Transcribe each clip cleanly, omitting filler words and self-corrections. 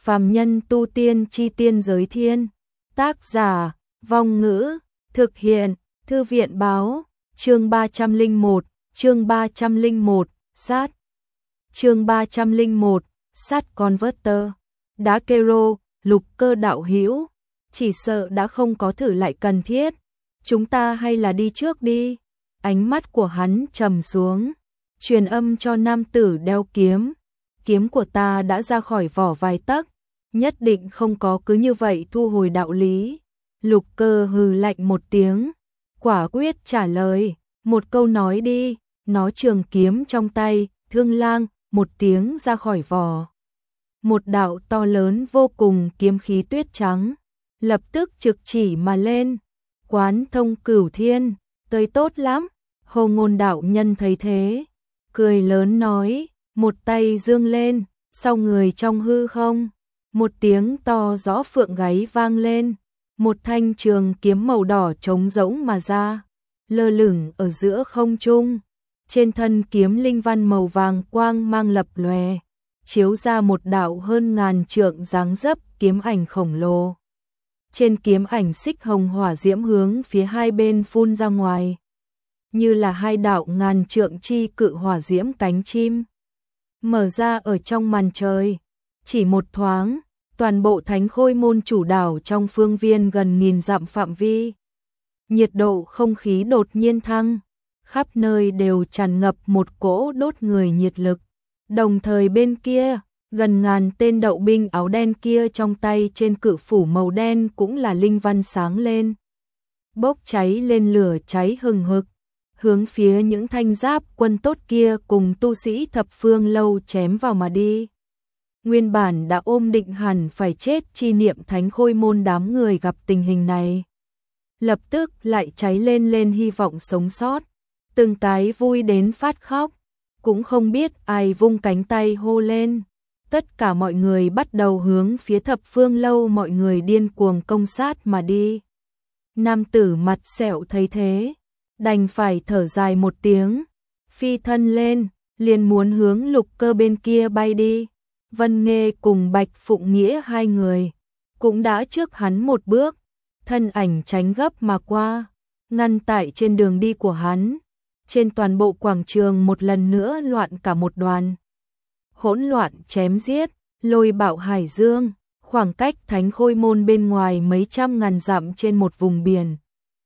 Phàm nhân tu tiên chi tiên giới thiên. Tác giả, Vong Ngữ, thực hiện, Thư viện báo, chương 301, sát. Chương 301, sát Converter. Đá Kero, Lục Cơ đạo hữu, chỉ sợ đã không có thử lại cần thiết. Chúng ta hay là đi trước đi. Ánh mắt của hắn trầm xuống, truyền âm cho nam tử đeo kiếm. Kiếm của ta đã ra khỏi vỏ vài tấc, nhất định không có cứ như vậy thu hồi đạo lý. Lục Cơ hừ lạnh một tiếng, quả quyết trả lời, một câu nói đi. Nó trường kiếm trong tay, thương lang, một tiếng ra khỏi vỏ. Một đạo to lớn vô cùng kiếm khí tuyết trắng, lập tức trực chỉ mà lên. Quán thông cửu thiên, tới tốt lắm. Hồ Ngôn đạo nhân thấy thế, cười lớn nói, một tay dương lên, sau người trong hư không, một tiếng to rõ phượng gáy vang lên, một thanh trường kiếm màu đỏ trống rỗng mà ra, lơ lửng ở giữa không trung. Trên thân kiếm linh văn màu vàng quang mang lập lòe, chiếu ra một đạo hơn ngàn trượng dáng dấp kiếm ảnh khổng lồ. Trên kiếm ảnh xích hồng hỏa diễm hướng phía hai bên phun ra ngoài, như là hai đạo ngàn trượng chi cự hỏa diễm cánh chim, mở ra ở trong màn trời. Chỉ một thoáng, toàn bộ Thánh Khôi môn chủ đảo trong phương viên gần nghìn dặm phạm vi, nhiệt độ không khí đột nhiên thăng, khắp nơi đều tràn ngập một cỗ đốt người nhiệt lực. Đồng thời bên kia, gần ngàn tên đậu binh áo đen kia trong tay trên cự phủ màu đen cũng là linh văn sáng lên, bốc cháy lên lửa cháy hừng hực, hướng phía những thanh giáp quân tốt kia cùng tu sĩ thập phương lâu chém vào mà đi. Nguyên bản đã ôm định hẳn phải chết chi niệm Thánh Khôi môn đám người gặp tình hình này, lập tức lại cháy lên hy vọng sống sót, từng cái vui đến phát khóc, cũng không biết ai vung cánh tay hô lên. Tất cả mọi người bắt đầu hướng phía thập phương lâu mọi người điên cuồng công sát mà đi. Nam tử mặt sẹo thấy thế, đành phải thở dài một tiếng, phi thân lên, liền muốn hướng Lục Cơ bên kia bay đi. Vân Nghê cùng Bạch Phụng Nghĩa hai người cũng đã trước hắn một bước, thân ảnh tránh gấp mà qua, ngăn tại trên đường đi của hắn. Trên toàn bộ quảng trường một lần nữa loạn cả một đoàn. Hỗn loạn chém giết, lôi bạo hải dương, khoảng cách Thánh Khôi môn bên ngoài mấy trăm ngàn dặm trên một vùng biển.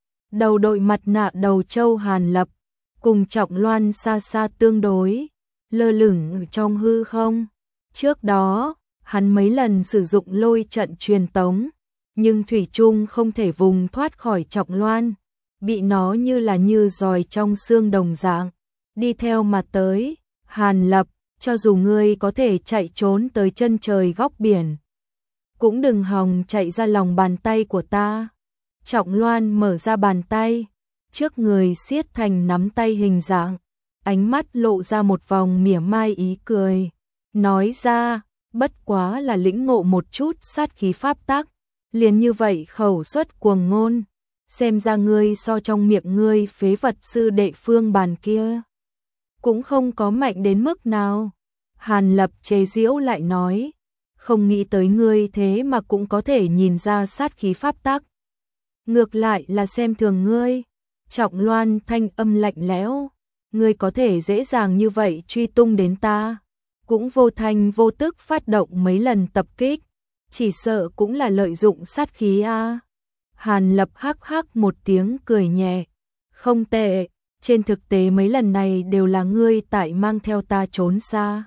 Đầu đội mặt nạ đầu trâu Hàn Lập, cùng Trọng Loan xa xa tương đối, lơ lửng trong hư không. Trước đó, hắn mấy lần sử dụng lôi trận truyền tống, nhưng thủy chung không thể vùng thoát khỏi Trọng Loan, bị nó như giòi trong xương đồng dạng, đi theo mà tới. Hàn Lập, cho dù ngươi có thể chạy trốn tới chân trời góc biển, cũng đừng hòng chạy ra lòng bàn tay của ta. Trọng Loan mở ra bàn tay, trước người siết thành nắm tay hình dạng, ánh mắt lộ ra một vòng mỉa mai ý cười, nói ra, bất quá là lĩnh ngộ một chút sát khí pháp tắc, liền như vậy khẩu xuất cuồng ngôn, xem ra ngươi so trong miệng ngươi phế vật sư đệ Phương Bàn kia cũng không có mạnh đến mức nào. Hàn Lập chế giễu lại nói, không nghĩ tới ngươi thế mà cũng có thể nhìn ra sát khí pháp tắc, ngược lại là xem thường ngươi. Trọng Loan thanh âm lạnh lẽo, ngươi có thể dễ dàng như vậy truy tung đến ta, cũng vô thanh vô tức phát động mấy lần tập kích, chỉ sợ cũng là lợi dụng sát khí a. Hàn Lập hắc hắc một tiếng cười nhẹ, không tệ, trên thực tế mấy lần này đều là ngươi tại mang theo ta trốn xa.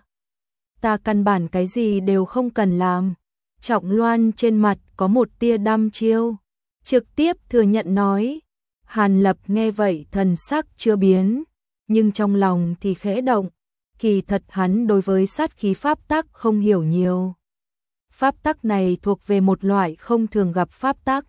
Ta căn bản cái gì đều không cần làm. Trọng Loan trên mặt có một tia đăm chiêu, trực tiếp thừa nhận nói. Hàn Lập nghe vậy thần sắc chưa biến, nhưng trong lòng thì khẽ động, kỳ thật hắn đối với sát khí pháp tắc không hiểu nhiều. Pháp tắc này thuộc về một loại không thường gặp pháp tắc.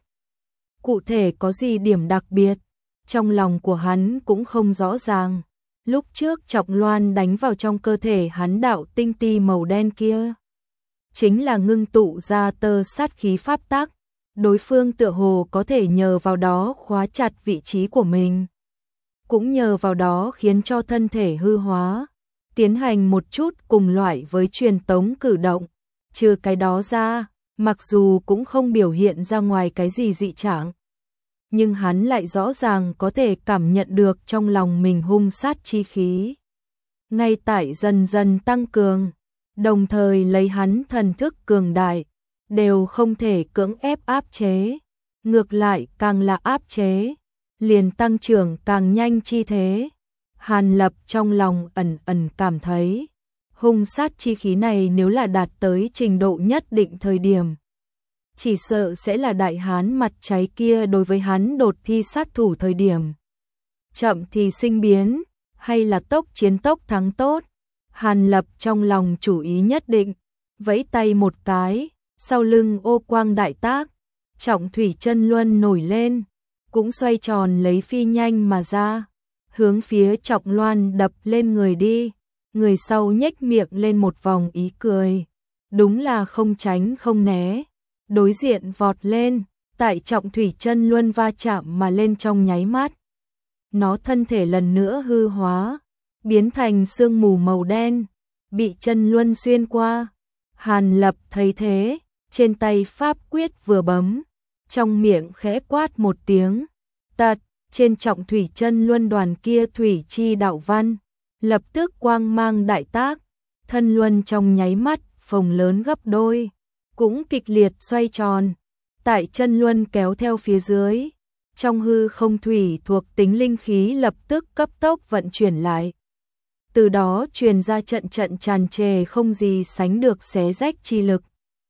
Cụ thể có gì điểm đặc biệt, trong lòng của hắn cũng không rõ ràng. Lúc trước Trọng Loan đánh vào trong cơ thể hắn đạo tinh ti màu đen kia, chính là ngưng tụ ra tơ sát khí pháp tắc. Đối phương tựa hồ có thể nhờ vào đó khóa chặt vị trí của mình, cũng nhờ vào đó khiến cho thân thể hư hóa, tiến hành một chút cùng loại với truyền tống cử động, Trừ cái đó ra, mặc dù cũng không biểu hiện ra ngoài cái gì dị trạng, nhưng hắn lại rõ ràng có thể cảm nhận được trong lòng mình hung sát chi khí. Ngay tại dần dần tăng cường, đồng thời lấy hắn thần thức cường đại, đều không thể cưỡng ép áp chế. Ngược lại càng là áp chế, liền tăng trưởng càng nhanh chi thế. Hàn Lập trong lòng ẩn ẩn cảm thấy, hung sát chi khí này nếu là đạt tới trình độ nhất định thời điểm, chỉ sợ sẽ là đại hán mặt cháy kia đối với hắn đột thi sát thủ thời điểm. Chậm thì sinh biến, hay là tốc chiến tốc thắng tốt. Hàn Lập trong lòng chủ ý nhất định, vẫy tay một cái, sau lưng ô quang đại tác, Trọng Thủy Chân Luân nổi lên, cũng xoay tròn lấy phi nhanh mà ra, hướng phía Trọng Loan đập lên người đi. Người sau nhếch miệng lên một vòng ý cười, đúng là không tránh không né, đối diện vọt lên, tại Trọng Thủy Chân Luân va chạm mà lên trong nháy mắt. Nó thân thể lần nữa hư hóa, biến thành sương mù màu đen, bị Chân Luân xuyên qua. Hàn Lập thấy thế, trên tay pháp quyết vừa bấm, trong miệng khẽ quát một tiếng, tật, trên Trọng Thủy Chân Luân đoàn kia thủy chi đạo văn, lập tức quang mang đại tác, thân luân trong nháy mắt phồng lớn gấp đôi, cũng kịch liệt xoay tròn, tại chân luân kéo theo phía dưới, trong hư không thủy thuộc tính linh khí lập tức cấp tốc vận chuyển lại. Từ đó truyền ra trận trận tràn trề không gì sánh được xé rách chi lực.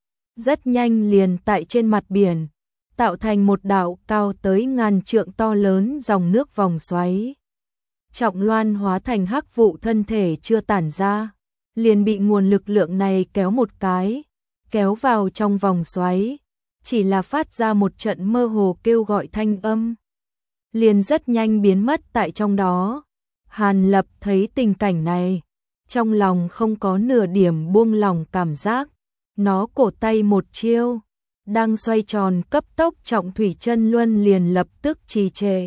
Rất nhanh liền tại trên mặt biển, tạo thành một đạo cao tới ngàn trượng to lớn dòng nước vòng xoáy. Trọng Loan hóa thành hắc vụ thân thể chưa tản ra, liền bị nguồn lực lượng này kéo một cái, kéo vào trong vòng xoáy, chỉ là phát ra một trận mơ hồ kêu gọi thanh âm, liền rất nhanh biến mất tại trong đó. Hàn Lập thấy tình cảnh này, trong lòng không có nửa điểm buông lỏng cảm giác, nó cổ tay một chiêu, đang xoay tròn cấp tốc Trọng Thủy Chân Luân liền lập tức trì trệ,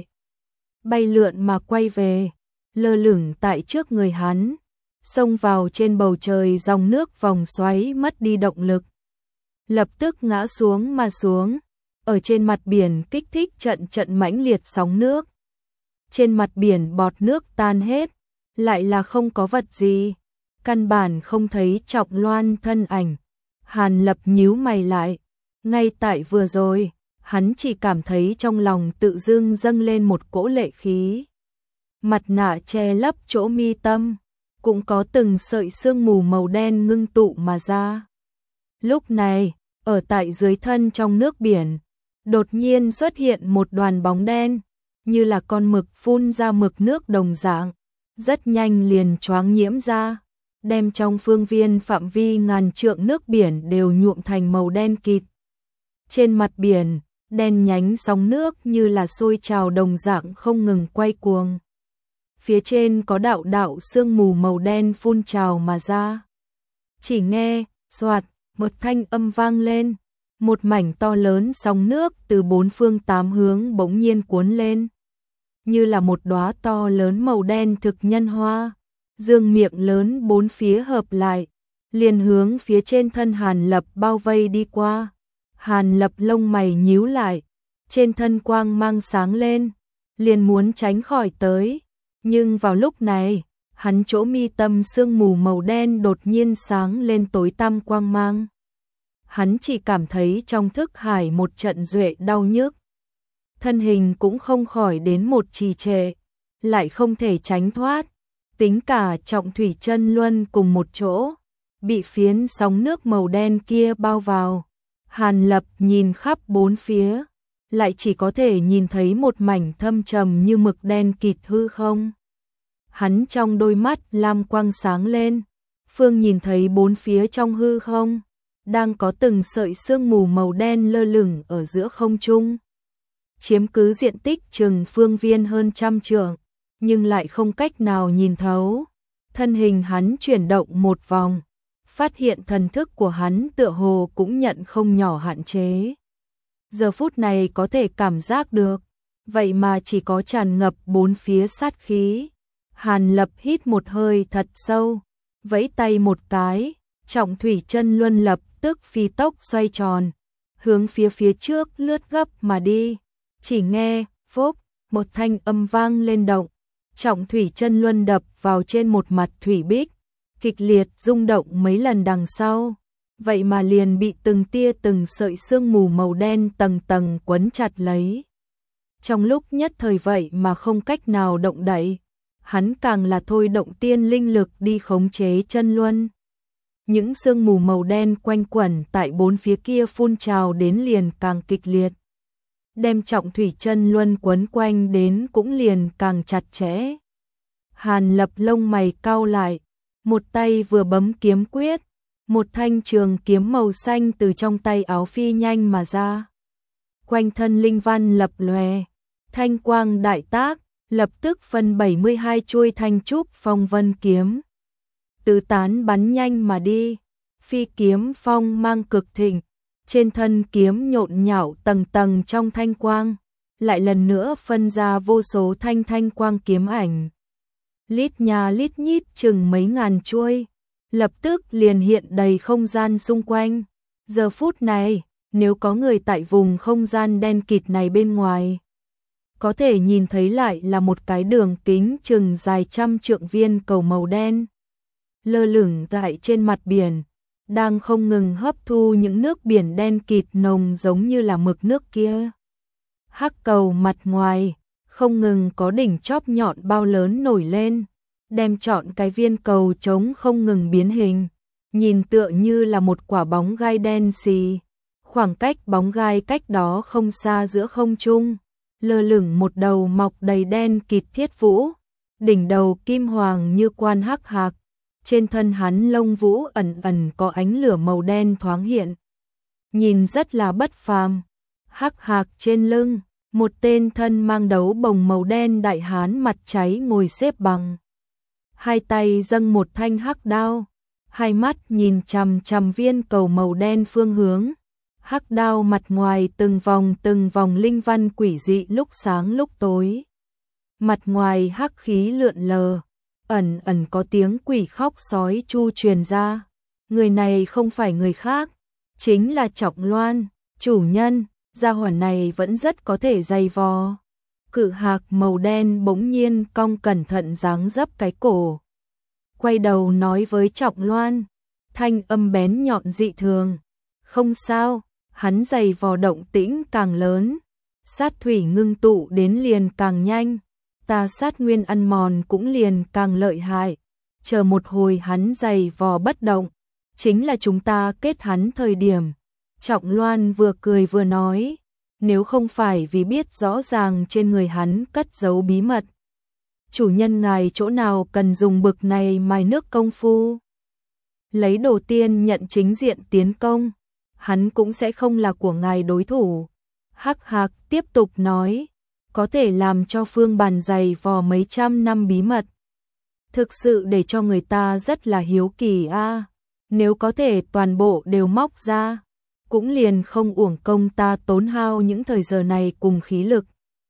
bay lượn mà quay về, lơ lửng tại trước người hắn, xông vào trên bầu trời dòng nước vòng xoáy mất đi động lực, lập tức ngã xuống mà xuống, ở trên mặt biển kích thích trận trận mãnh liệt sóng nước. Trên mặt biển bọt nước tan hết, lại là không có vật gì, căn bản không thấy Trọng Loan thân ảnh. Hàn Lập nhíu mày lại, ngay tại vừa rồi, hắn chỉ cảm thấy trong lòng tự dưng dâng lên một cỗ lệ khí. Mặt nạ che lấp chỗ mi tâm, cũng có từng sợi sương mù màu đen ngưng tụ mà ra. Lúc này, ở tại dưới thân trong nước biển, đột nhiên xuất hiện một đoàn bóng đen, như là con mực phun ra mực nước đồng dạng, rất nhanh liền choáng nhiễm ra, đem trong phương viên phạm vi ngàn trượng nước biển đều nhuộm thành màu đen kịt. Trên mặt biển, đen nhánh sóng nước như là sôi trào đồng dạng không ngừng quay cuồng. Phía trên có đạo đạo sương mù màu đen phun trào mà ra. Chỉ nghe, xoạt, một thanh âm vang lên, một mảnh to lớn sóng nước từ bốn phương tám hướng bỗng nhiên cuốn lên, như là một đóa to lớn màu đen thực nhân hoa, dương miệng lớn bốn phía hợp lại, liền hướng phía trên thân Hàn Lập bao vây đi qua. Hàn Lập lông mày nhíu lại, trên thân quang mang sáng lên, liền muốn tránh khỏi tới, nhưng vào lúc này, hắn chỗ mi tâm sương mù màu đen đột nhiên sáng lên tối tăm quang mang. Hắn chỉ cảm thấy trong thức hải một trận duệ đau nhức, thân hình cũng không khỏi đến một trì trệ, lại không thể tránh thoát, tính cả Trọng Thủy Chân Luân cùng một chỗ, bị phiến sóng nước màu đen kia bao vào. Hàn Lập nhìn khắp bốn phía, lại chỉ có thể nhìn thấy một mảnh thâm trầm như mực đen kịt hư không. Hắn trong đôi mắt lam quang sáng lên, phương nhìn thấy bốn phía trong hư không, đang có từng sợi sương mù màu đen lơ lửng ở giữa không trung, chiếm cứ diện tích chừng phương viên hơn 100 trượng, nhưng lại không cách nào nhìn thấu. Thân hình hắn chuyển động một vòng, phát hiện thần thức của hắn tựa hồ cũng nhận không nhỏ hạn chế. Giờ phút này có thể cảm giác được, vậy mà chỉ có tràn ngập bốn phía sát khí. Hàn Lập hít một hơi thật sâu, vẫy tay một cái, Trọng thủy chân luân lập tức phi tốc xoay tròn, hướng phía trước lướt gấp mà đi. Chỉ nghe, phốc, một thanh âm vang lên động. Trọng thủy chân luân đập vào trên một mặt thủy bích, kịch liệt rung động mấy lần đằng sau. Vậy mà liền bị từng tia từng sợi sương mù màu đen tầng tầng quấn chặt lấy. Trong lúc nhất thời vậy mà không cách nào động đậy, hắn càng là thôi động tiên linh lực đi khống chế chân luân. Những sương mù màu đen quanh quẩn tại bốn phía kia phun trào đến liền càng kịch liệt. Đem trọng thủy chân luân quấn quanh đến cũng liền càng chặt chẽ. Hàn Lập lông mày cau lại, một tay vừa bấm kiếm quyết, một thanh trường kiếm màu xanh từ trong tay áo phi nhanh mà ra. Quanh thân linh văn lập lòe, thanh quang đại tác, lập tức phân 72 chuôi thanh trúc phong vân kiếm. Tứ tán bắn nhanh mà đi, phi kiếm phong mang cực thịnh, trên thân kiếm nhộn nhạo tầng tầng trong thanh quang, lại lần nữa phân ra vô số thanh quang kiếm ảnh. Lít nhà lít nhít chừng mấy ngàn chuôi, lập tức liền hiện đầy không gian xung quanh. Giờ phút này, nếu có người tại vùng không gian đen kịt này bên ngoài, có thể nhìn thấy lại là một cái đường kính chừng dài trăm trượng viên cầu màu đen, lơ lửng tại trên mặt biển, đang không ngừng hấp thu những nước biển đen kịt nồng giống như là mực nước kia. Hắc cầu mặt ngoài, không ngừng có đỉnh chóp nhọn bao lớn nổi lên, đem trọn cái viên cầu trống không ngừng biến hình, nhìn tựa như là một quả bóng gai đen xì. Khoảng cách bóng gai cách đó không xa giữa không trung, lơ lửng một đầu mọc đầy đen kịt thiết vũ, đỉnh đầu kim hoàng như quan Hắc Hạc, trên thân hắn lông vũ ẩn ẩn có ánh lửa màu đen thoáng hiện, nhìn rất là bất phàm. Hắc Hạc trên lưng, một tên thân mang đấu bồng màu đen đại hán mặt cháy ngồi xếp bằng, hai tay dâng một thanh hắc đao, hai mắt nhìn chằm chằm viên cầu màu đen phương hướng. Hắc đao mặt ngoài từng vòng linh văn quỷ dị lúc sáng lúc tối. Mặt ngoài hắc khí lượn lờ, ẩn ẩn có tiếng quỷ khóc sói chu truyền ra. Người này không phải người khác, chính là Trọng Loan, chủ nhân. Gia hỏa này vẫn rất có thể dày vò. Cự hạc màu đen bỗng nhiên cong cẩn thận dáng dấp cái cổ, quay đầu nói với Trọng Loan, thanh âm bén nhọn dị thường. Không sao. Hắn dày vò động tĩnh càng lớn, sát thủy ngưng tụ đến liền càng nhanh, ta sát nguyên ăn mòn cũng liền càng lợi hại. Chờ một hồi hắn dày vò bất động, chính là chúng ta kết hắn thời điểm. Trọng Loan vừa cười vừa nói, nếu không phải vì biết rõ ràng trên người hắn cất giấu bí mật, chủ nhân ngài chỗ nào cần dùng bực này mài nước công phu. Lấy đồ tiên nhận chính diện tiến công, hắn cũng sẽ không là của ngài đối thủ. Hắc Hạc tiếp tục nói, có thể làm cho Phương Bàn dày vò mấy trăm năm bí mật, thực sự để cho người ta rất là hiếu kỳ a. Nếu có thể toàn bộ đều móc ra, cũng liền không uổng công ta tốn hao những thời giờ này cùng khí lực.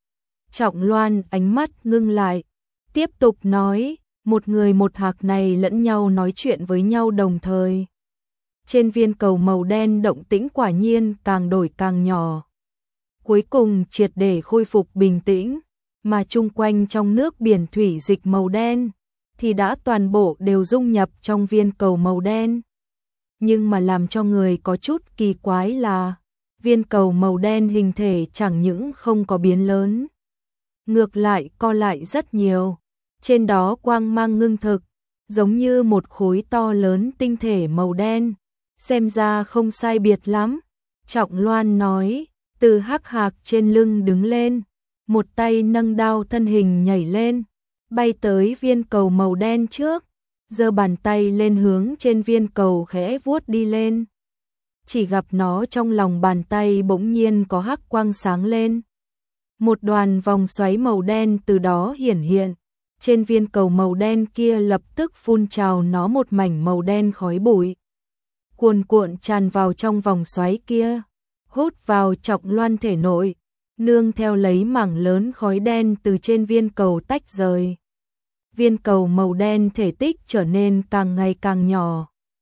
Trọng Loan ánh mắt ngưng lại, tiếp tục nói, một người một hạc này lẫn nhau nói chuyện với nhau đồng thời. Trên viên cầu màu đen động tĩnh quả nhiên càng đổi càng nhỏ. Cuối cùng triệt để khôi phục bình tĩnh, mà chung quanh trong nước biển thủy dịch màu đen thì đã toàn bộ đều dung nhập trong viên cầu màu đen. Nhưng mà làm cho người có chút kỳ quái là viên cầu màu đen hình thể chẳng những không có biến lớn, ngược lại co lại rất nhiều. Trên đó quang mang ngưng thực, giống như một khối to lớn tinh thể màu đen. Xem ra không sai biệt lắm. Trọng Loan nói, từ Hắc Hạc trên lưng đứng lên, một tay nâng đao thân hình nhảy lên, bay tới viên cầu màu đen trước, giơ bàn tay lên hướng trên viên cầu khẽ vuốt đi lên. Chỉ gặp nó trong lòng bàn tay bỗng nhiên có hắc quang sáng lên. Một đoàn vòng xoáy màu đen từ đó hiển hiện, trên viên cầu màu đen kia lập tức phun trào nó một mảnh màu đen khói bụi. Cuồn cuộn tràn vào trong vòng xoáy kia, hút vào Trọng Loan thể nội, nương theo lấy mảng lớn khói đen từ trên viên cầu tách rời. Viên cầu màu đen thể tích trở nên càng ngày càng nhỏ.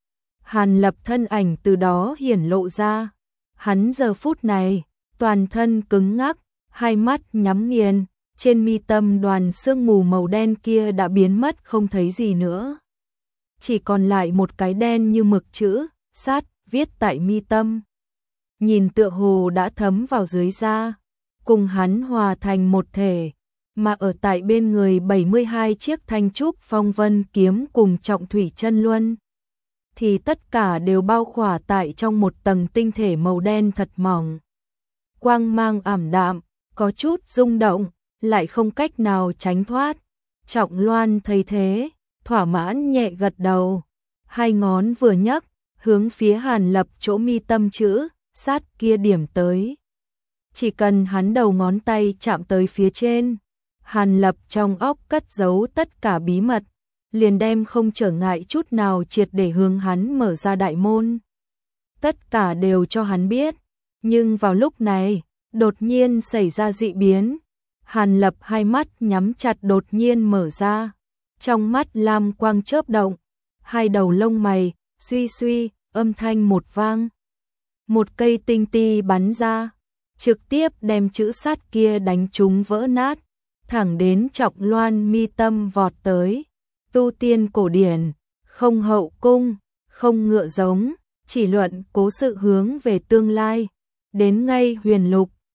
Hàn Lập thân ảnh từ đó hiển lộ ra. Hắn giờ phút này, toàn thân cứng ngắc, hai mắt nhắm nghiền, trên mi tâm đoàn sương mù màu đen kia đã biến mất không thấy gì nữa. Chỉ còn lại một cái đen như mực chữ, sát, viết tại mi tâm. Nhìn tựa hồ đã thấm vào dưới da, cùng hắn hòa thành một thể, mà ở tại bên người 72 chiếc thanh trúc phong vân kiếm cùng trọng thủy chân luân. Thì tất cả đều bao khỏa tại trong một tầng tinh thể màu đen thật mỏng. Quang mang ảm đạm, có chút rung động, lại không cách nào tránh thoát. Trọng Loan thấy thế, thỏa mãn nhẹ gật đầu. Hai ngón vừa nhấc, hướng phía Hàn Lập chỗ mi tâm chữ, sát kia điểm tới. Chỉ cần hắn đầu ngón tay chạm tới phía trên, Hàn Lập trong óc cất giấu tất cả bí mật, liền đem không trở ngại chút nào triệt để hướng hắn mở ra đại môn. Tất cả đều cho hắn biết, nhưng vào lúc này, đột nhiên xảy ra dị biến. Hàn Lập hai mắt nhắm chặt đột nhiên mở ra, trong mắt lam quang chớp động, hai đầu lông mày, suy suy, âm thanh một vang. Một cây tinh ti bắn ra, trực tiếp đem chữ sát kia đánh trúng vỡ nát, thẳng đến Trọng Loan mi tâm vọt tới. Tu tiên cổ điển, không hậu cung, không ngựa giống, chỉ luận cố sự hướng về tương lai. Đến ngay huyền lục,